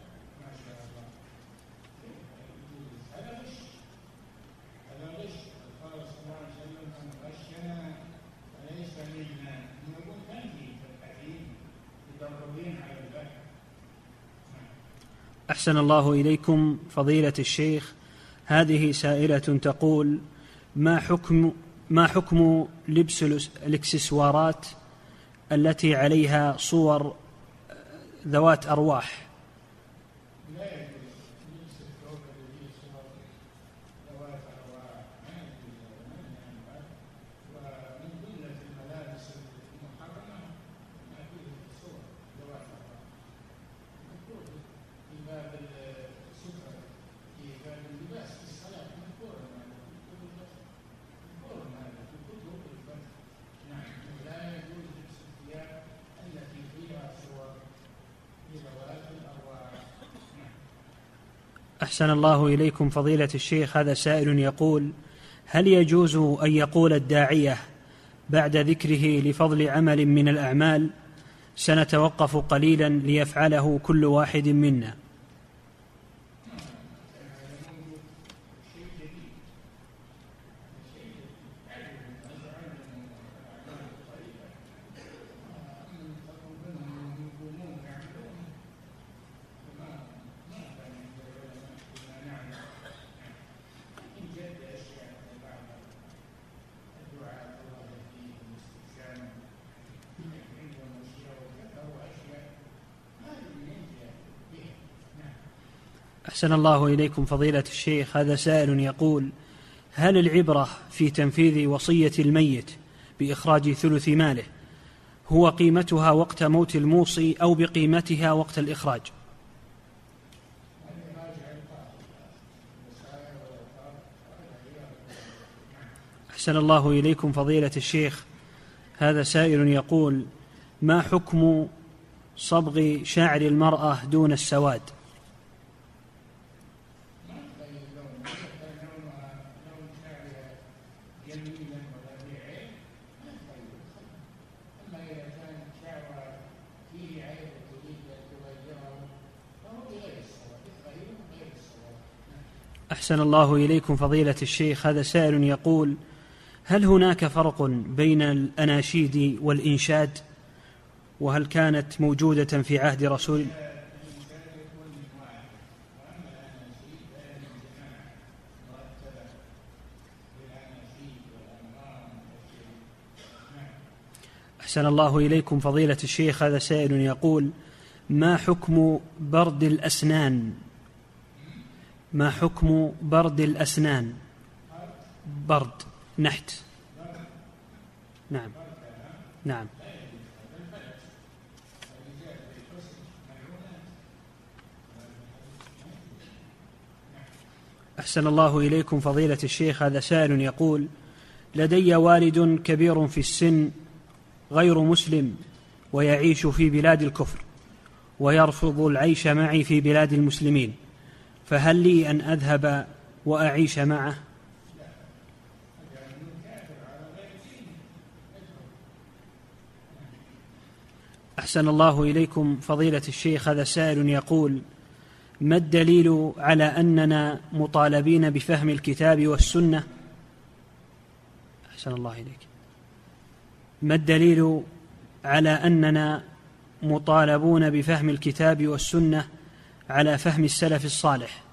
أحسن الله إليكم فضيلة الشيخ، هذه سائلة تقول: ما حكم لبس الإكسسوارات التي عليها صور ذوات أرواح؟ أحسن الله إليكم فضيلة الشيخ. هذا سائل يقول: هل يجوز أن يقول الداعية بعد ذكره لفضل عمل من الأعمال: سنتوقف قليلا ليفعله كل واحد منا؟ أحسن الله إليكم فضيلة الشيخ. هذا سائل يقول: هل العبرة في تنفيذ وصية الميت بإخراج ثلث ماله هو قيمتها وقت موت الموصي أو بقيمتها وقت الإخراج؟ أحسن الله إليكم فضيلة الشيخ. هذا سائل يقول: ما حكم صبغ شعر المرأة دون السواد؟ أحسن الله إليكم فضيلة الشيخ. هذا سائل يقول: هل هناك فرق بين الأناشيد والإنشاد؟ وهل كانت موجودة في عهد رسول الله؟ أحسن الله إليكم فضيلة الشيخ. هذا سائل يقول: ما حكم برد الأسنان؟ ما حكم برد الأسنان؟ برد نحت. نعم نعم. أحسن الله إليكم فضيلة الشيخ. هذا سائل يقول: لدي والد كبير في السن غير مسلم ويعيش في بلاد الكفر ويرفض العيش معي في بلاد المسلمين، فهل لي أن أذهب وأعيش معه؟ أحسن الله إليكم فضيلة الشيخ. هذا سائل يقول: ما الدليل على أننا مطالبين بفهم الكتاب والسنة؟ أحسن الله إليك. ما الدليل على أننا مطالبون بفهم الكتاب والسنة على فهم السلف الصالح؟